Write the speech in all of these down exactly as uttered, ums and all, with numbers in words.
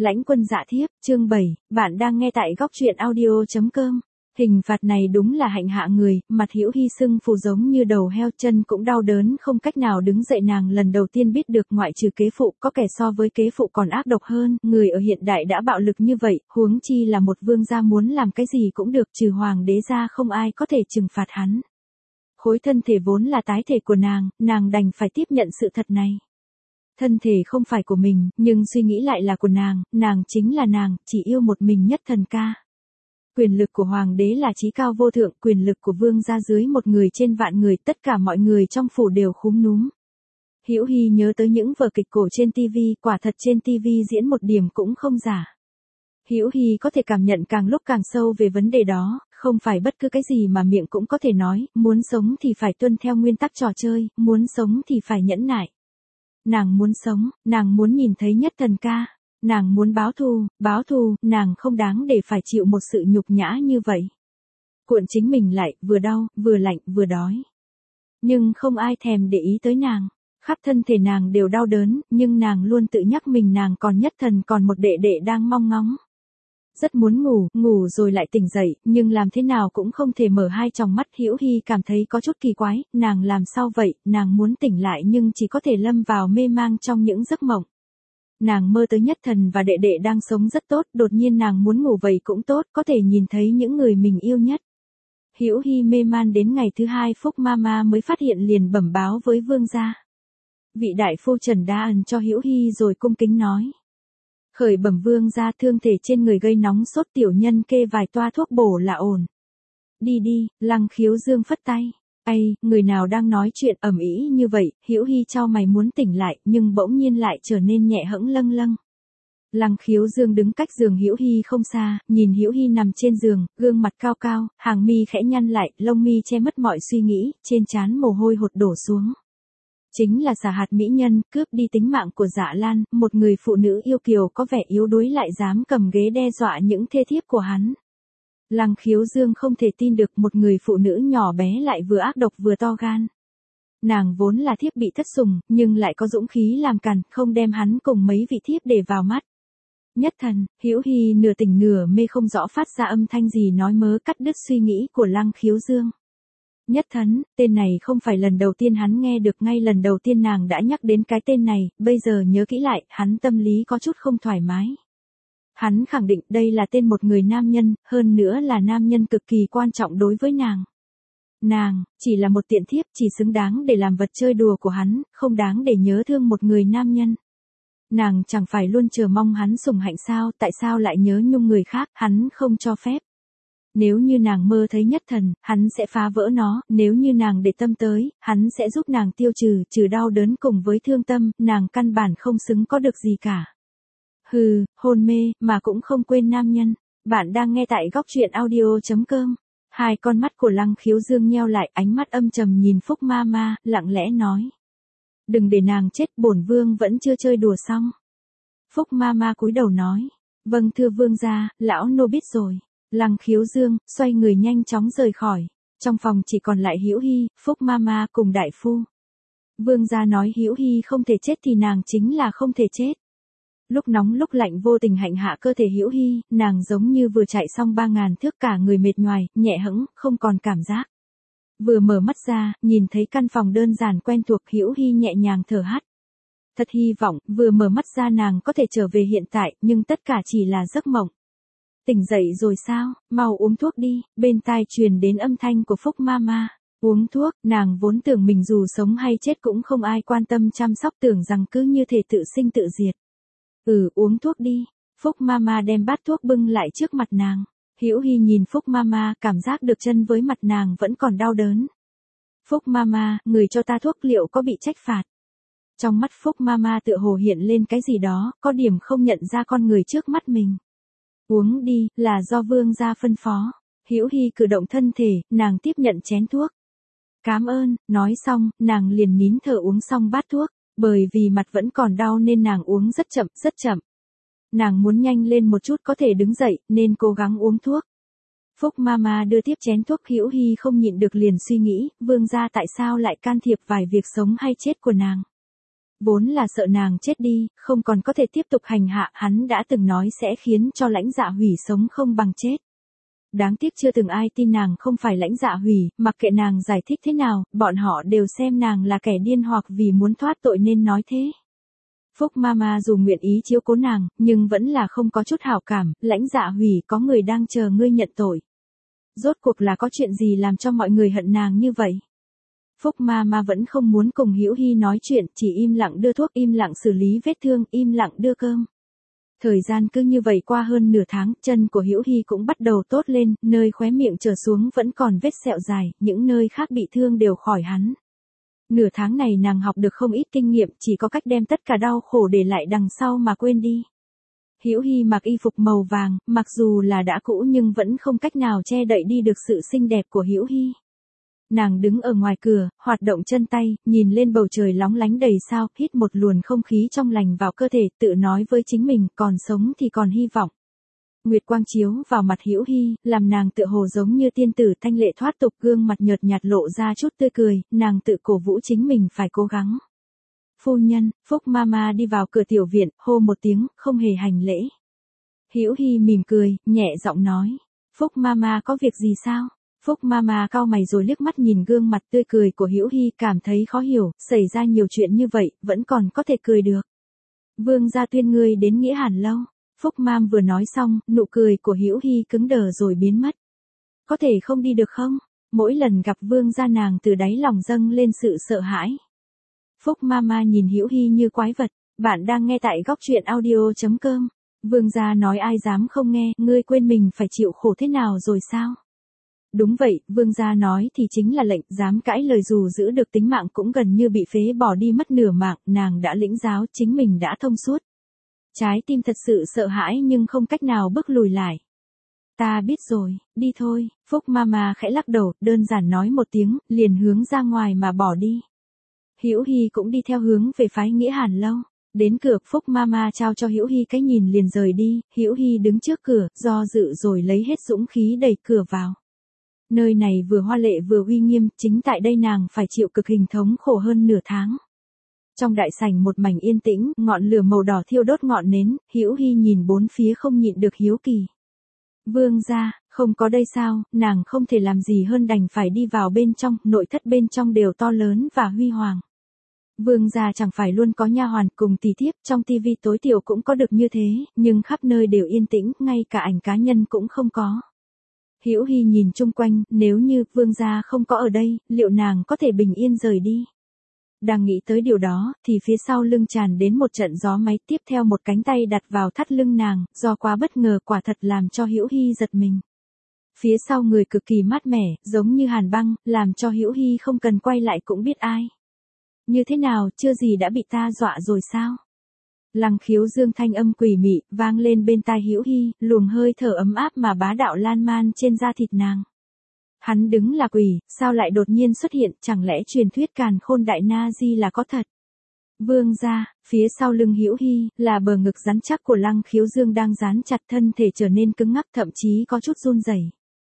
Lãnh Quân Dạ Thiếp, chương bảy, bạn đang nghe tại góc truyện audio chấm com. Hình phạt này đúng là hạnh hạ người, mặt Hữu Hi sưng phù giống như đầu heo, chân cũng đau đớn không cách nào đứng dậy. Nàng lần đầu tiên biết được ngoại trừ kế phụ, có kẻ so với kế phụ còn ác độc hơn. Người ở hiện đại đã bạo lực như vậy, huống chi là một vương gia muốn làm cái gì cũng được, trừ hoàng đế ra không ai có thể trừng phạt hắn. Khối thân thể vốn là tái thể của nàng, nàng đành phải tiếp nhận sự thật này. Thân thể không phải của mình, nhưng suy nghĩ lại là của nàng, nàng chính là nàng, chỉ yêu một mình Nhất Thần ca. Quyền lực của hoàng đế là chí cao vô thượng, quyền lực của vương gia dưới một người trên vạn người, tất cả mọi người trong phủ đều khúm núm. Hữu Hi nhớ tới những vở kịch cổ trên tivi, quả thật trên tivi diễn một điểm cũng không giả. Hữu Hi có thể cảm nhận càng lúc càng sâu về vấn đề đó, không phải bất cứ cái gì mà miệng cũng có thể nói, muốn sống thì phải tuân theo nguyên tắc trò chơi, muốn sống thì phải nhẫn nại. Nàng muốn sống, nàng muốn nhìn thấy Nhất Thần ca, nàng muốn báo thù, báo thù, nàng không đáng để phải chịu một sự nhục nhã như vậy. Cuộn chính mình lại, vừa đau, vừa lạnh, vừa đói. Nhưng không ai thèm để ý tới nàng, khắp thân thể nàng đều đau đớn, nhưng nàng luôn tự nhắc mình nàng còn Nhất Thần, còn một đệ đệ đang mong ngóng. Rất muốn ngủ, ngủ rồi lại tỉnh dậy, nhưng làm thế nào cũng không thể mở hai tròng mắt. Hữu Hi cảm thấy có chút kỳ quái, nàng làm sao vậy, nàng muốn tỉnh lại nhưng chỉ có thể lâm vào mê mang trong những giấc mộng. Nàng mơ tới Nhất Thần và đệ đệ đang sống rất tốt, đột nhiên nàng muốn ngủ vậy cũng tốt, có thể nhìn thấy những người mình yêu nhất. Hữu Hi mê man đến ngày thứ hai, Phúc Mama mới phát hiện liền bẩm báo với vương gia. Vị đại phu Trần đã ẩn cho Hữu Hi rồi cung kính nói. Khởi bẩm vương gia, thương thể trên người gây nóng sốt, tiểu nhân kê vài toa thuốc bổ là ổn. Đi đi, Lăng Khiếu Dương phất tay. Ây, người nào đang nói chuyện ầm ĩ như vậy? Hữu Hi chau mày muốn tỉnh lại, nhưng bỗng nhiên lại trở nên nhẹ hẫng lâng lâng. Lăng Khiếu Dương đứng cách giường Hữu Hi không xa, nhìn Hữu Hi nằm trên giường, gương mặt cao cao, hàng mi khẽ nhăn lại, lông mi che mất mọi suy nghĩ, trên trán mồ hôi hột đổ xuống. Chính là xà hạt mỹ nhân, cướp đi tính mạng của Dạ Lan, một người phụ nữ yêu kiều có vẻ yếu đuối lại dám cầm ghế đe dọa những thê thiếp của hắn. Lăng Khiếu Dương không thể tin được một người phụ nữ nhỏ bé lại vừa ác độc vừa to gan. Nàng vốn là thiếp bị thất sủng, nhưng lại có dũng khí làm càn, không đem hắn cùng mấy vị thiếp để vào mắt. Nhất Thần, Hữu Hi nửa tỉnh nửa mê không rõ phát ra âm thanh gì nói mớ cắt đứt suy nghĩ của Lăng Khiếu Dương. Nhất Thần, tên này không phải lần đầu tiên hắn nghe được, ngay lần đầu tiên nàng đã nhắc đến cái tên này, bây giờ nhớ kỹ lại, hắn tâm lý có chút không thoải mái. Hắn khẳng định đây là tên một người nam nhân, hơn nữa là nam nhân cực kỳ quan trọng đối với nàng. Nàng, chỉ là một tiện thiếp, chỉ xứng đáng để làm vật chơi đùa của hắn, không đáng để nhớ thương một người nam nhân. Nàng chẳng phải luôn chờ mong hắn sủng hạnh sao, tại sao lại nhớ nhung người khác, hắn không cho phép. Nếu như nàng mơ thấy Nhất Thần, hắn sẽ phá vỡ nó, nếu như nàng để tâm tới, hắn sẽ giúp nàng tiêu trừ, trừ đau đớn cùng với thương tâm, nàng căn bản không xứng có được gì cả. Hừ, hôn mê, mà cũng không quên nam nhân. Bạn đang nghe tại góc truyện audio chấm com. Hai con mắt của Lăng Khiếu Dương nheo lại, ánh mắt âm trầm nhìn Phúc Mama, lặng lẽ nói. Đừng để nàng chết, bổn vương vẫn chưa chơi đùa xong. Phúc Mama cúi đầu nói. Vâng thưa vương gia, lão nô biết rồi. Lăng Khiếu Dương, xoay người nhanh chóng rời khỏi. Trong phòng chỉ còn lại Hữu Hi, Phúc Mama cùng đại phu. Vương gia nói Hữu Hi không thể chết thì nàng chính là không thể chết. Lúc nóng lúc lạnh vô tình hạnh hạ cơ thể Hữu Hi, nàng giống như vừa chạy xong ba ngàn thước, cả người mệt nhoài, nhẹ hẫng, không còn cảm giác. Vừa mở mắt ra, nhìn thấy căn phòng đơn giản quen thuộc, Hữu Hi nhẹ nhàng thở hắt. Thật hy vọng, vừa mở mắt ra nàng có thể trở về hiện tại, nhưng tất cả chỉ là giấc mộng. Tỉnh dậy rồi sao, mau uống thuốc đi, bên tai truyền đến âm thanh của Phúc Mama. Uống thuốc, nàng vốn tưởng mình dù sống hay chết cũng không ai quan tâm chăm sóc, tưởng rằng cứ như thể tự sinh tự diệt. Ừ, uống thuốc đi. Phúc Mama đem bát thuốc bưng lại trước mặt nàng. Hữu Hi nhìn Phúc Mama, cảm giác được chân với mặt nàng vẫn còn đau đớn. Phúc Mama, người cho ta thuốc liệu có bị trách phạt? Trong mắt Phúc Mama tựa hồ hiện lên cái gì đó, có điểm không nhận ra con người trước mắt mình. Uống đi, là do vương gia phân phó. Hữu Hi cử động thân thể, nàng tiếp nhận chén thuốc. Cám ơn, nói xong, nàng liền nín thở uống xong bát thuốc. Bởi vì mặt vẫn còn đau nên nàng uống rất chậm, rất chậm. Nàng muốn nhanh lên một chút có thể đứng dậy, nên cố gắng uống thuốc. Phúc Mama đưa tiếp chén thuốc, Hữu Hi không nhịn được liền suy nghĩ, vương gia tại sao lại can thiệp vài việc sống hay chết của nàng. Vốn là sợ nàng chết đi, không còn có thể tiếp tục hành hạ, hắn đã từng nói sẽ khiến cho Lãnh Dạ Hủy sống không bằng chết. Đáng tiếc chưa từng ai tin nàng không phải Lãnh Dạ Hủy, mặc kệ nàng giải thích thế nào, bọn họ đều xem nàng là kẻ điên hoặc vì muốn thoát tội nên nói thế. Phúc Mama dù nguyện ý chiếu cố nàng, nhưng vẫn là không có chút hảo cảm, Lãnh Dạ Hủy, có người đang chờ ngươi nhận tội. Rốt cuộc là có chuyện gì làm cho mọi người hận nàng như vậy? Phúc Mama vẫn không muốn cùng Hữu Hi nói chuyện, chỉ im lặng đưa thuốc, im lặng xử lý vết thương, im lặng đưa cơm. Thời gian cứ như vậy qua hơn nửa tháng, chân của Hữu Hi cũng bắt đầu tốt lên, nơi khóe miệng trở xuống vẫn còn vết sẹo dài, những nơi khác bị thương đều khỏi hẳn. Nửa tháng này nàng học được không ít kinh nghiệm, chỉ có cách đem tất cả đau khổ để lại đằng sau mà quên đi. Hữu Hi mặc y phục màu vàng, mặc dù là đã cũ nhưng vẫn không cách nào che đậy đi được sự xinh đẹp của Hữu Hi. Nàng đứng ở ngoài cửa, hoạt động chân tay, nhìn lên bầu trời lóng lánh đầy sao, hít một luồng không khí trong lành vào cơ thể, tự nói với chính mình, còn sống thì còn hy vọng. Nguyệt quang chiếu vào mặt Hữu Hi, làm nàng tựa hồ giống như tiên tử thanh lệ thoát tục, gương mặt nhợt nhạt lộ ra chút tươi cười, nàng tự cổ vũ chính mình phải cố gắng. Phu nhân, Phúc Mama đi vào cửa tiểu viện, hô một tiếng, không hề hành lễ. Hữu Hi mỉm cười, nhẹ giọng nói, Phúc Mama có việc gì sao? Phúc Mama cau mày rồi liếc mắt nhìn gương mặt tươi cười của Hữu Hi, cảm thấy khó hiểu, xảy ra nhiều chuyện như vậy, vẫn còn có thể cười được. Vương gia tuyên ngươi đến Nghĩa Hàn lâu. Phúc Mam vừa nói xong, nụ cười của Hữu Hi cứng đờ rồi biến mất. Có thể không đi được không? Mỗi lần gặp vương gia nàng từ đáy lòng dâng lên sự sợ hãi. Phúc Mama nhìn Hữu Hi như quái vật, bạn đang nghe tại góc truyện audio chấm com. Vương gia nói ai dám không nghe, ngươi quên mình phải chịu khổ thế nào rồi sao? Đúng vậy, vương gia nói thì chính là lệnh, dám cãi lời dù giữ được tính mạng cũng gần như bị phế bỏ đi mất nửa mạng, nàng đã lĩnh giáo, chính mình đã thông suốt. Trái tim thật sự sợ hãi nhưng không cách nào bước lùi lại. Ta biết rồi, đi thôi, Phúc Mama khẽ lắc đầu, đơn giản nói một tiếng, liền hướng ra ngoài mà bỏ đi. Hữu Hi cũng đi theo hướng về phái Nghĩa Hàn lâu. Đến cửa, Phúc Mama trao cho Hữu Hi cái nhìn liền rời đi, Hữu Hi đứng trước cửa, do dự rồi lấy hết dũng khí đẩy cửa vào. Nơi này vừa hoa lệ vừa uy nghiêm, chính tại đây nàng phải chịu cực hình thống khổ hơn nửa tháng. Trong đại sảnh một mảnh yên tĩnh, ngọn lửa màu đỏ thiêu đốt ngọn nến, Hữu Hi nhìn bốn phía không nhịn được hiếu kỳ. Vương gia, không có đây sao, nàng không thể làm gì hơn đành phải đi vào bên trong, nội thất bên trong đều to lớn và huy hoàng. Vương gia chẳng phải luôn có nha hoàn cùng tỳ thiếp, trong tivi tối thiểu cũng có được như thế, nhưng khắp nơi đều yên tĩnh, ngay cả ảnh cá nhân cũng không có. Hữu Hi nhìn chung quanh, nếu như vương gia không có ở đây, liệu nàng có thể bình yên rời đi? Đang nghĩ tới điều đó, thì phía sau lưng tràn đến một trận gió máy, tiếp theo một cánh tay đặt vào thắt lưng nàng, do quá bất ngờ quả thật làm cho Hữu Hi giật mình. Phía sau người cực kỳ mát mẻ, giống như hàn băng, làm cho Hữu Hi không cần quay lại cũng biết ai. Như thế nào, chưa gì đã bị ta dọa rồi sao? Lăng Khiếu Dương thanh âm quỷ mị, vang lên bên tai Hữu Hi, luồng hơi thở ấm áp mà bá đạo lan man trên da thịt nàng. Hắn đứng là quỷ, sao lại đột nhiên xuất hiện, chẳng lẽ truyền thuyết càn khôn đại na di là có thật? Vương gia, phía sau lưng Hữu Hi, là bờ ngực rắn chắc của Lăng Khiếu Dương đang dán chặt, thân thể trở nên cứng ngắc, thậm chí có chút run rẩy.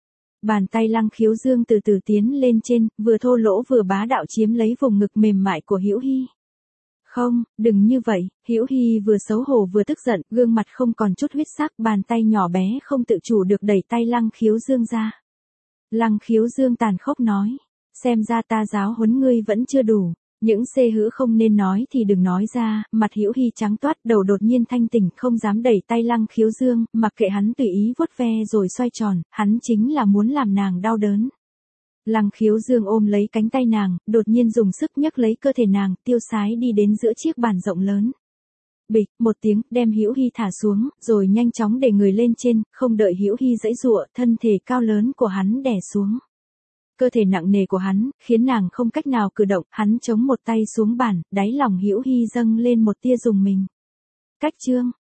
Bàn tay Lăng Khiếu Dương từ từ tiến lên trên, vừa thô lỗ vừa bá đạo chiếm lấy vùng ngực mềm mại của Hữu Hi. Không, đừng như vậy, Hữu Hi vừa xấu hổ vừa tức giận, gương mặt không còn chút huyết sắc, bàn tay nhỏ bé không tự chủ được đẩy tay Lăng Khiếu Dương ra. Lăng Khiếu Dương tàn khốc nói, xem ra ta giáo huấn ngươi vẫn chưa đủ, những xê hữ không nên nói thì đừng nói ra, mặt Hữu Hi trắng toát, đầu đột nhiên thanh tỉnh, không dám đẩy tay Lăng Khiếu Dương, mặc kệ hắn tùy ý vuốt ve rồi xoay tròn, hắn chính là muốn làm nàng đau đớn. Lăng Khiếu Dương ôm lấy cánh tay nàng, đột nhiên dùng sức nhấc lấy cơ thể nàng, tiêu sái đi đến giữa chiếc bàn rộng lớn. Bịch, một tiếng, đem Hữu Hi thả xuống, rồi nhanh chóng để người lên trên, không đợi Hữu Hi giãy giụa, thân thể cao lớn của hắn đè xuống. Cơ thể nặng nề của hắn, khiến nàng không cách nào cử động, hắn chống một tay xuống bàn, đáy lòng Hữu Hi dâng lên một tia rùng mình. Cách chương,